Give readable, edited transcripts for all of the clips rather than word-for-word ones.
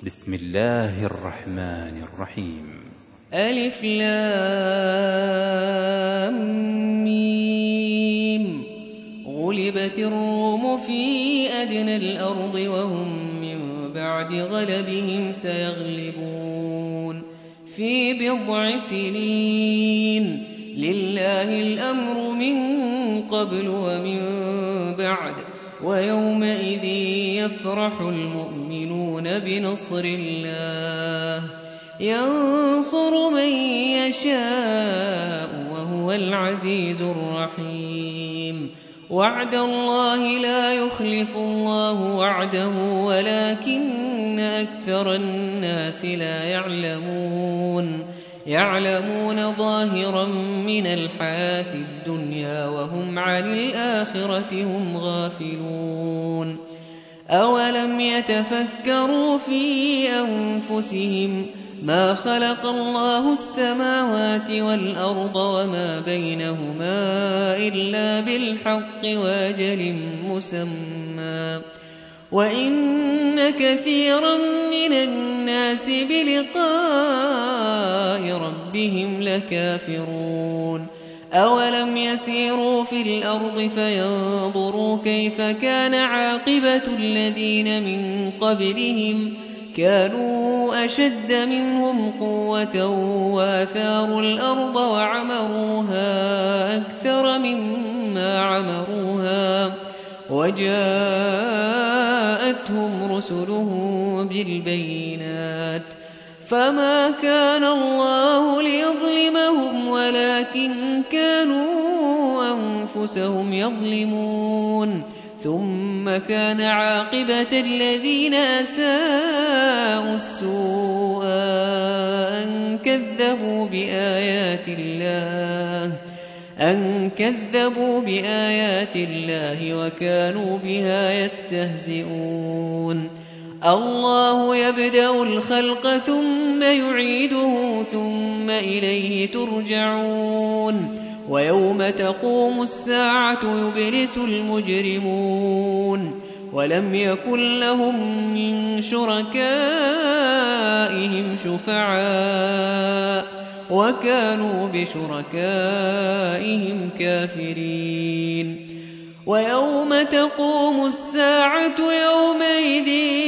بسم الله الرحمن الرحيم. ألف لام ميم. غلبت الروم في أدنى الأرض وهم من بعد غلبهم سيغلبون في بضع سنين. لله الأمر من قبل ومن بعد، ويومئذ يفرح المؤمنون بنصر الله، ينصر من يشاء وهو العزيز الرحيم. وعد الله لا يخلف الله وعده ولكن أكثر الناس لا يعلمون ظاهرا من الحياة الدنيا وهم عن الآخرة هم غافلون. أولم يتفكروا في أنفسهم ما خلق الله السماوات والأرض وما بينهما إلا بالحق وأجل مسمى، وإن كثيرا من الناس بلقاء ربهم لكافرون. أولم يسيروا في الأرض فينظروا كيف كان عاقبة الذين من قبلهم، كانوا أشد منهم قوة وآثاروا الأرض وعمروها أكثر مما عمروها، وجاءتهم رسلهم بالبينات، فما كان الله ليظلمهم ولكن كانوا أنفسهم يظلمون. ثم كان عاقبة الذين أساءوا السوء أن كذبوا بآيات الله وكانوا بها يستهزئون. الله يبدأ الخلق ثم يعيده ثم إليه ترجعون. ويوم تقوم الساعة يبلس المجرمون، ولم يكن لهم من شركائهم شفعاء وكانوا بشركائهم كافرين. ويوم تقوم الساعة يومئذ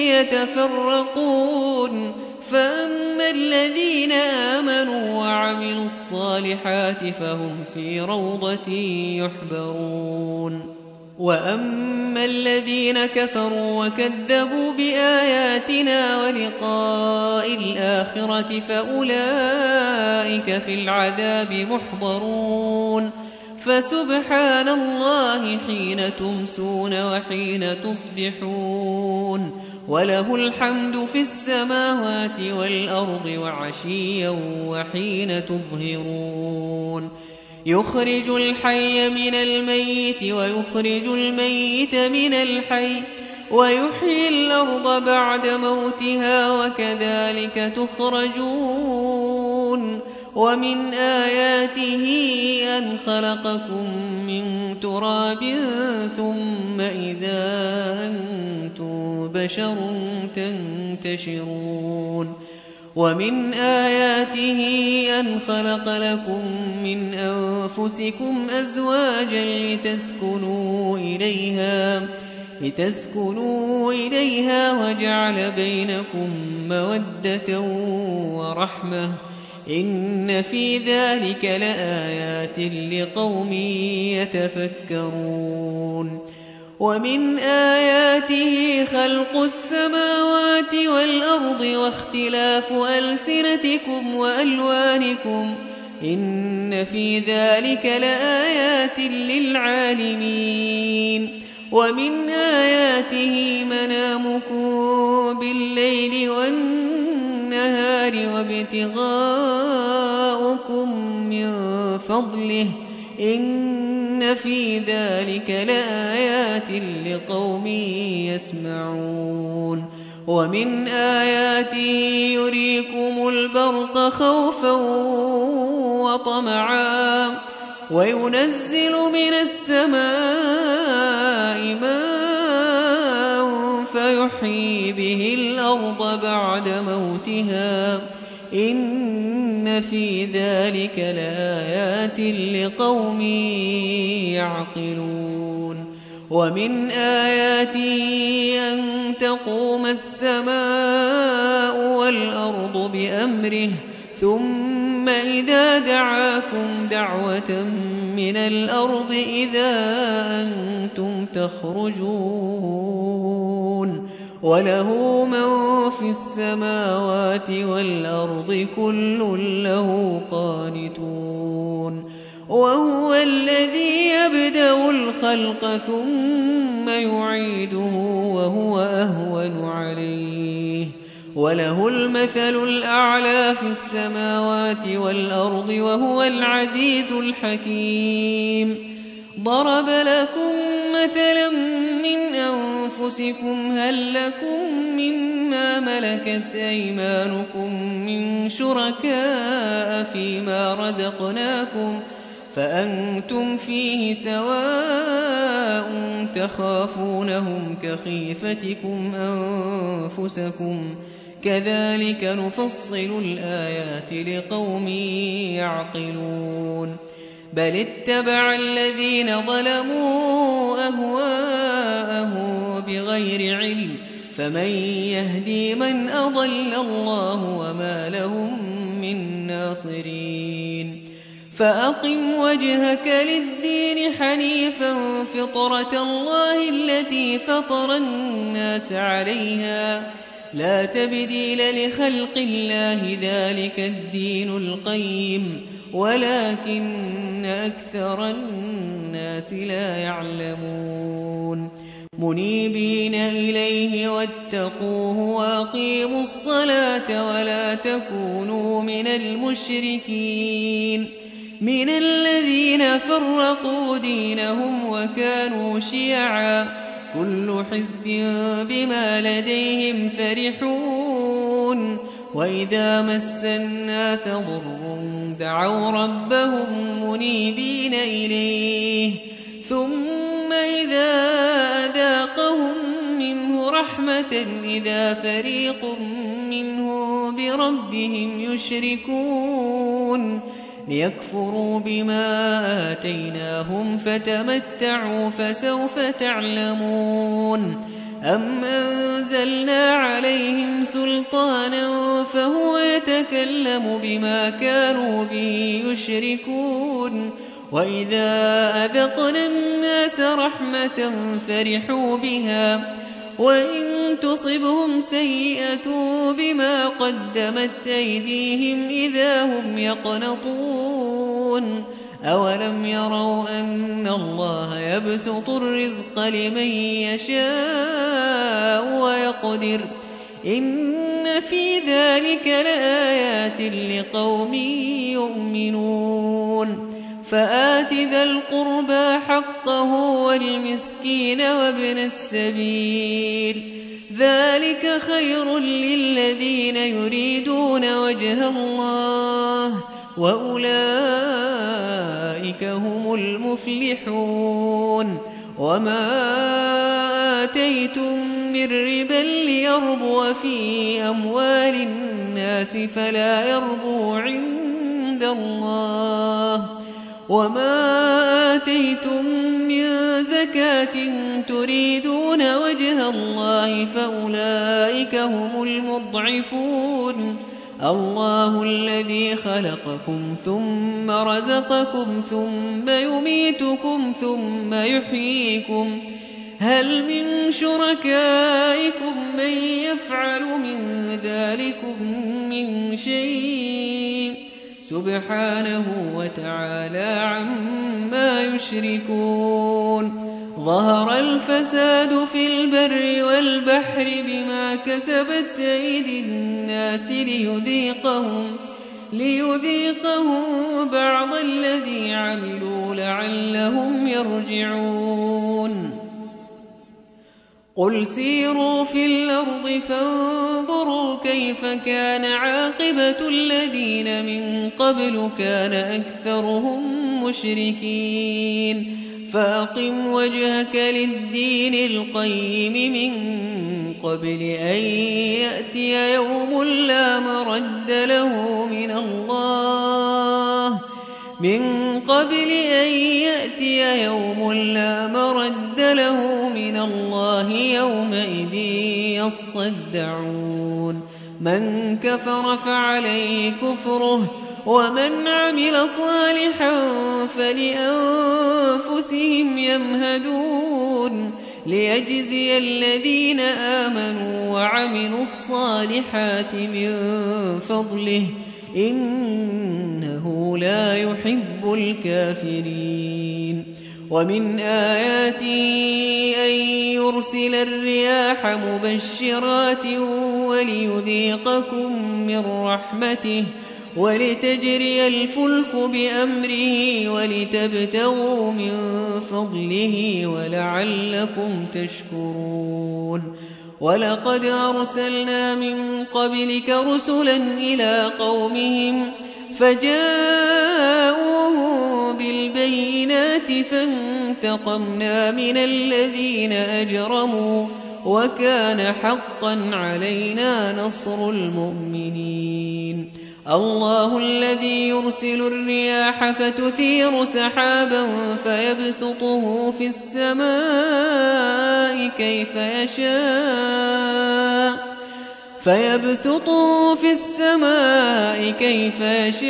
يتفرقون، فأما الذين آمنوا وعملوا الصالحات فهم في روضة يحبرون، وأما الذين كفروا وكذبوا بآياتنا ولقاء الآخرة فأولئك في العذاب محضرون. فسبحان الله حين تمسون وحين تصبحون، وله الحمد في السماوات والأرض وعشيا وحين تظهرون. يخرج الحي من الميت ويخرج الميت من الحي ويحيي الأرض بعد موتها وكذلك تخرجون. ومن آياته أن خلقكم من تراب ثم إذا أنتم بشر تنتشرون. ومن آياته أن خلق لكم من أنفسكم أزواجا لتسكنوا إليها وجعل بينكم مودة ورحمة، إن في ذلك لآيات لقوم يتفكرون. ومن آياته خلق السماوات والأرض واختلاف ألسنتكم وألوانكم، إن في ذلك لآيات للعالمين. ومن آياته منامكم بالليل والنهار وابتغاؤكم من فضله، إن في ذلك لآيات لقوم يسمعون. ومن آياته يريكم البرق خوفا وطمعا وينزل من السماء ماء فيحيي به الأرض الأرض بعد موتها إن في ذلك لآيات لقوم يعقلون ومن آياته أن تقوم السماء والأرض بأمره ثم إذا دعاكم دعوة من الأرض إذا أنتم تخرجون وله من في السماوات والأرض كل له قانتون وهو الذي يبدأ الخلق ثم يعيده وهو أهون عليه وله المثل الأعلى في السماوات والأرض وهو العزيز الحكيم ضرب لكم مثلا من أنفسكم هل لكم مما ملكت أيمانكم من شركاء فيما رزقناكم فأنتم فيه سواء تخافونهم كخيفتكم أنفسكم كذلك نفصل الآيات لقوم يعقلون بل اتبع الذين ظلموا أهواءهم بغير علم فمن يهدي من أضل الله وما لهم من ناصرين فأقم وجهك للدين حنيفا فطرة الله التي فطر الناس عليها لا تبديل لخلق الله ذلك الدين القيم ولكن أكثر الناس لا يعلمون منيبين إليه واتقوه وأقيموا الصلاة ولا تكونوا من المشركين من الذين فرقوا دينهم وكانوا شيعا كل حزب بما لديهم فرحون وإذا مس الناس ضر دعوا ربهم منيبين إليه ثم إذا أذاقهم منه رحمة إذا فريق منهم بربهم يشركون ليكفروا بما آتيناهم فتمتعوا فسوف تعلمون أم أنزلنا عليهم سلطانا فهو يتكلم بما كانوا به يشركون وإذا أذقنا الناس رحمة فرحوا بها وإن تصبهم سيئة بما قدمت أيديهم إذا هم يقنطون أولم يروا أن الله يبسط الرزق لمن يشاء ويقدر إن في ذلك لآيات لقوم يؤمنون فآت ذا القربى حقه والمسكين وابن السبيل ذلك خير للذين يريدون وجه الله وأولئك هم المفلحون وما آتيتم من ربا ليربو في أموال الناس فلا يربو عند الله وما آتيتم من زكاة تريدون وجه الله فأولئك هم المضعفون الله الذي خلقكم ثم رزقكم ثم يميتكم ثم يحييكم هل من شركائكم من يفعل من ذلكم من شيء سبحانه وتعالى عما يشركون ظهر الفساد في البر والبحر بما كسبت أيدي الناس ليذيقهم بعض الذي عملوا لعلهم يرجعون قل سيروا في الأرض فانظروا كيف كان عاقبة الذين من قبل كان أكثرهم مشركين فأقم وجهك للدين القيم من قبل أن يأتي يوم لا مرد له من الله قبل أن يأتي يوم لا مرد له من الله يومئذ يصدعون من كفر فعليه كفره ومن عمل صالحا فلأنفسهم يمهدون ليجزي الذين آمنوا وعملوا الصالحات من فضله إنه لا يحب الكافرين ومن آياته أن يرسل الرياح مبشرات وليذيقكم من رحمته ولتجري الفلك بأمره ولتبتغوا من فضله ولعلكم تشكرون ولقد أرسلنا من قبلك رسلا إلى قومهم فجاءوهم بالبينات فانتقمنا من الذين أجرموا وكان حقا علينا نصر المؤمنين الله الذي يرسل الرياح فتثير سحابا فيبسطه في السماء كيف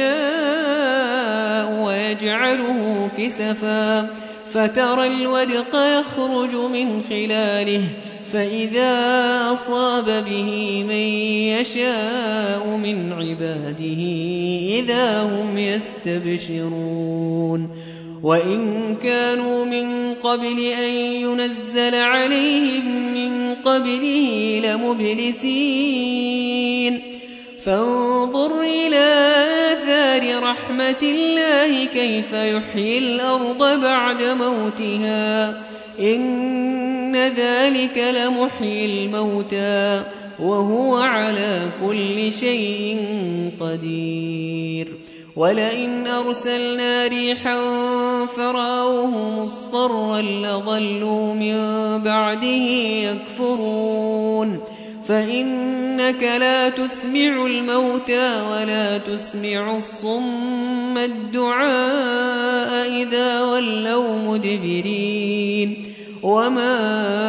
يشاء ويجعله كسفا فترى الودق يخرج من خلاله فإذا أصاب به من يشاء من عباده إذا هم يستبشرون وإن كانوا من قبل أن ينزل عليهم من قبله لمبلسين فانظر إلى آثار رحمة الله كيف يحيي الأرض بعد موتها إن ذلك لمحيي الموتى وهو على كل شيء قدير ولئن أرسلنا ريحا فرأوه مصفرا لظلوا من بعده يكفرون فإنك لا تسمع الموتى ولا تسمع الصم الدعاء إذا ولوا مدبرين وما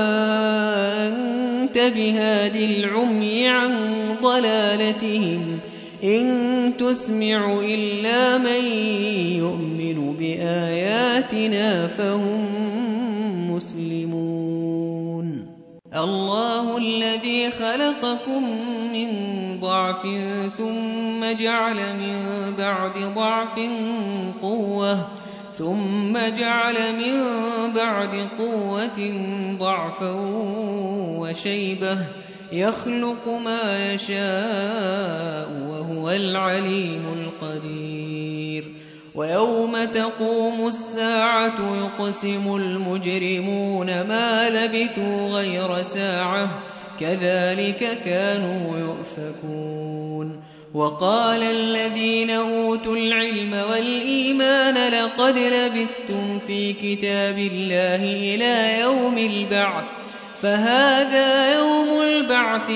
أنت بهاد العمي عن ضلالتهم إن تسمع إلا من يؤمن بآياتنا فهم مسلمون الله الذي خلقكم من ضعف ثم جعل من بعد ضعف قوة ثم جعل من بعد قوة ضعفا وشيبة يخلق ما يشاء وهو العليم القدير ويوم تقوم الساعة يقسم المجرمون ما لبثوا غير ساعة كذلك كانوا يؤفكون وقال الذين أوتوا العلم والإيمان لقد لبثتم في كتاب الله إلى يوم البعث فهذا يوم البعث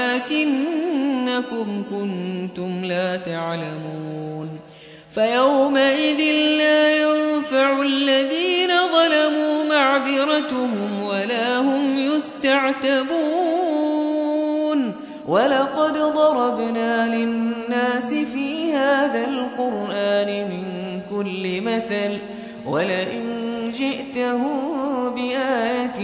ولكنكم كنتم لا تعلمون فيومئذ لا ينفع الذين ظلموا معذرتهم ولا هم يستعتبون ولقد ضربنا للناس في هذا القرآن من كل مثل ولئن جئتهم بآية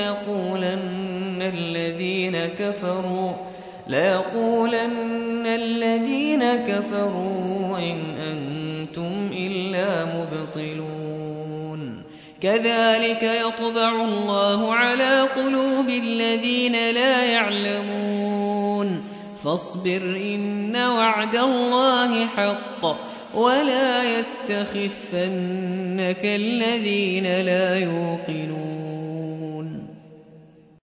ليقولن الذين كفروا إن أنتم إلا مبطلون كذلك يطبع الله على قلوب الذين لا يعلمون فاصبر إن وعد الله حق ولا يستخفنك الذين لا يوقنون